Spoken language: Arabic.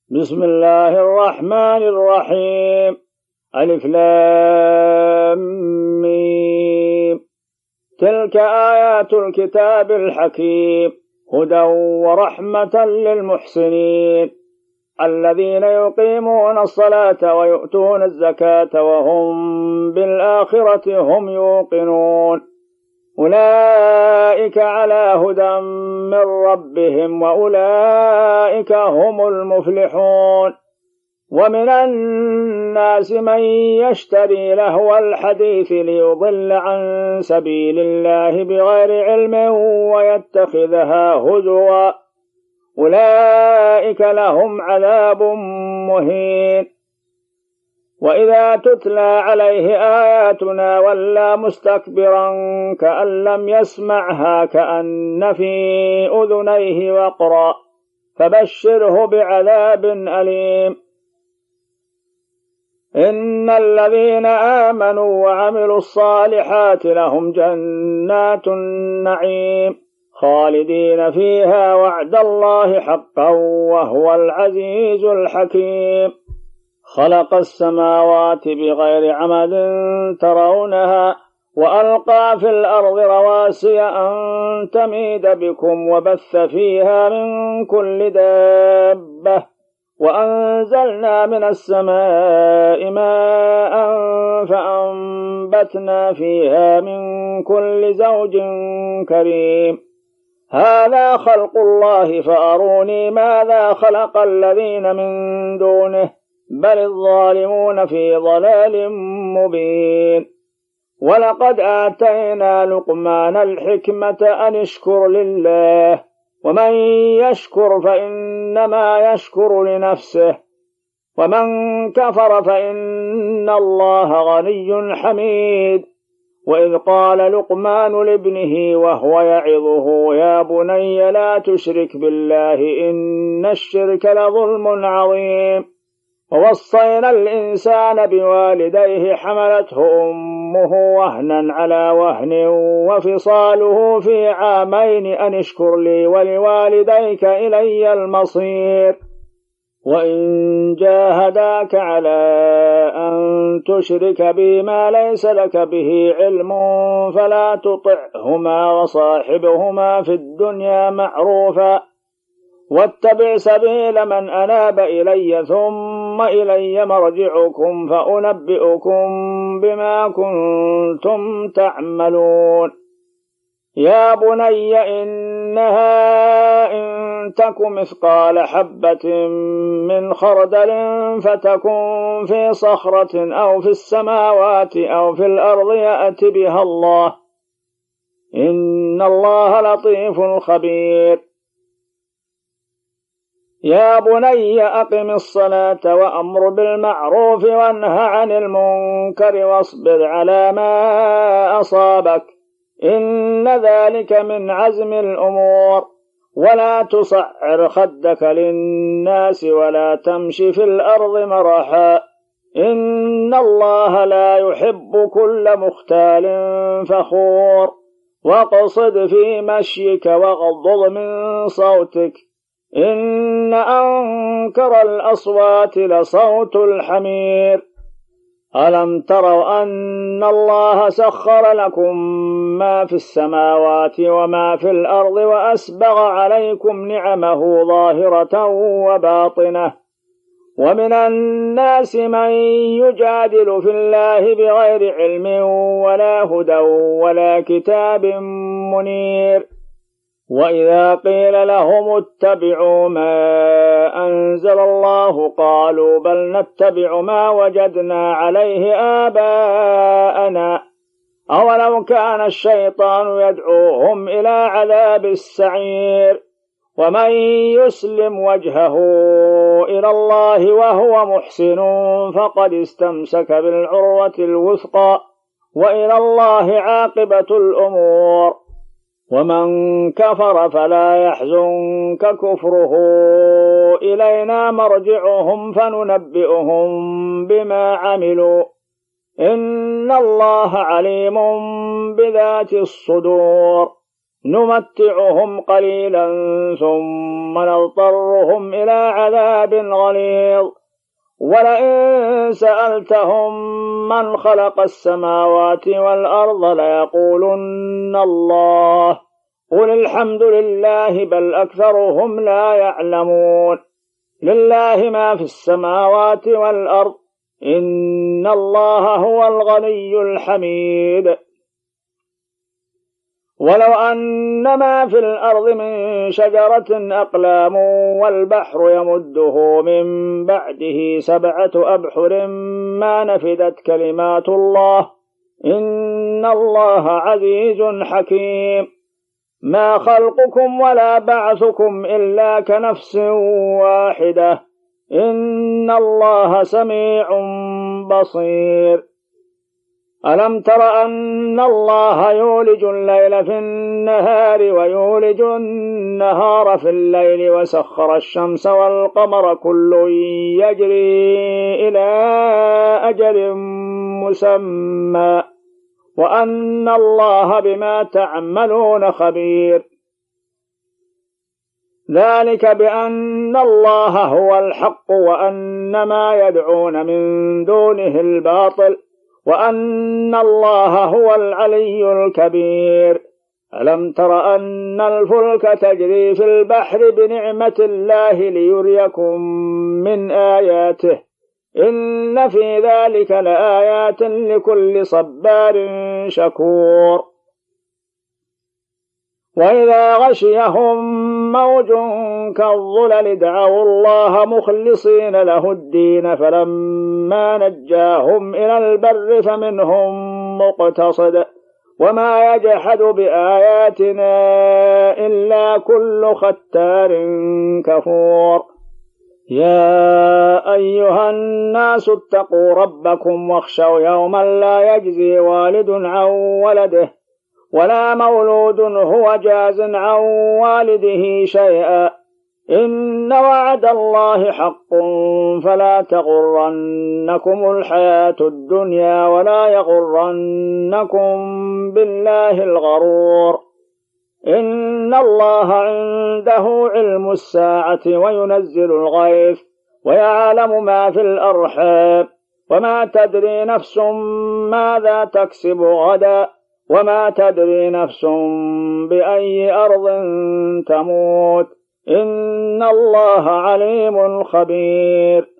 بسم الله الرحمن الرحيم. ألف لام ميم. تلك آيات الكتاب الحكيم هدى ورحمة للمحسنين الذين يقيمون الصلاة ويؤتون الزكاة وهم بالآخرة هم يوقنون أولئك على هدى من ربهم وأولئك هم المفلحون. ومن الناس من يشتري لهو الحديث ليضل عن سبيل الله بغير علم ويتخذها هزوا أولئك لهم عذاب مهين. وإذا تتلى عليه آياتنا ولى مستكبرا كأن لم يسمعها كأن في أذنيه وقرا فبشره بعذاب أليم. إن الذين آمنوا وعملوا الصالحات لهم جنات النعيم خالدين فيها وعد الله حقا وهو العزيز الحكيم. خلق السماوات بغير عمد ترونها وألقى في الأرض رواسي أن تميد بكم وبث فيها من كل دابة وأنزلنا من السماء ماء فأنبتنا فيها من كل زوج كريم. هذا خلق الله فأروني ماذا خلق الذين من دونه بل الظالمون في ضلال مبين. ولقد آتينا لقمان الحكمة أن اشكر لله ومن يشكر فإنما يشكر لنفسه ومن كفر فإن الله غني حميد. وإذ قال لقمان لابنه وهو يعظه يا بني لا تشرك بالله إن الشرك لظلم عظيم. ووصينا الإنسان بوالديه حملته أمه وهنا على وهن وفصاله في عامين أن اشكر لي ولوالديك إلي المصير. وإن جاهداك على أن تشرك بي ما ليس لك به علم فلا تطعهما وصاحبهما في الدنيا معروفا واتبع سبيل من أناب إلي ثم إلي مرجعكم فأنبئكم بما كنتم تعملون. يا بني إنها إن تك مثقال حبة من خردل فتكن في صخرة أو في السماوات أو في الأرض يأت بها الله إن الله لطيف خبير. يا بني أقم الصلاة وأمر بالمعروف وانه عن المنكر واصبر على ما أصابك إن ذلك من عزم الأمور. ولا تصعر خدك للناس ولا تمشي في الأرض مرحا إن الله لا يحب كل مختال فخور. واقصد في مشيك واغضض من صوتك إن أنكر الأصوات لصوت الحمير. ألم تروا أن الله سخر لكم ما في السماوات وما في الأرض وأسبغ عليكم نعمه ظاهرة وباطنة. ومن الناس من يجادل في الله بغير علم ولا هدى ولا كتاب منير. وإذا قيل لهم اتبعوا ما أنزل الله قالوا بل نتبع ما وجدنا عليه آباءنا أولو كان الشيطان يدعوهم إلى عذاب السعير. ومن يسلم وجهه إلى الله وهو محسن فقد استمسك بالعروة الوثقى وإلى الله عاقبة الأمور. ومن كفر فلا يحزنك كفره إلينا مرجعهم فننبئهم بما عملوا إن الله عليم بذات الصدور. نمتعهم قليلا ثم نضطرهم إلى عذاب غليظ ولئن سألتهم من خلق السماوات والأرض ليقولن الله قل الحمد لله بل أكثرهم لا يعلمون لله ما في السماوات والأرض إن الله هو الغني الحميد ولو أن ما في الأرض من شجرة أقلام والبحر يمده من بعده 7 أبحر ما نفدت كلمات الله إن الله عزيز حكيم ما خلقكم ولا بعثكم إلا كنفس واحدة إن الله سميع بصير ألم تر أن الله يولج الليل في النهار ويولج النهار في الليل وسخر الشمس والقمر كل يجري إلى أجل مسمى وأن الله بما تعملون خبير ذلك بأن الله هو الحق وأن ما يدعون من دونه الباطل وأن الله هو العلي الكبير ألم تر أن الفلك تجري في البحر بنعمة الله ليريكم من آياته إن في ذلك لآيات لكل صبار شكور وإذا غشيهم موج كالظلل دعوا الله مخلصين له الدين فلما نجاهم إلى البر فمنهم مقتصد وما يجحد بآياتنا إلا كل ختار كفور يا أيها الناس اتقوا ربكم واخشوا يوما لا يجزي والد عن ولده ولا مولود هو جاز عن والده شيئا إن وعد الله حق فلا تغرنكم الحياة الدنيا ولا يغرنكم بالله الغرور إن الله عنده علم الساعة وينزل الغيث ويعلم ما في الأرحام وما تدري نفس ماذا تكسب غدا وما تدري نفس بأي أرض تموت إن الله عليم خبير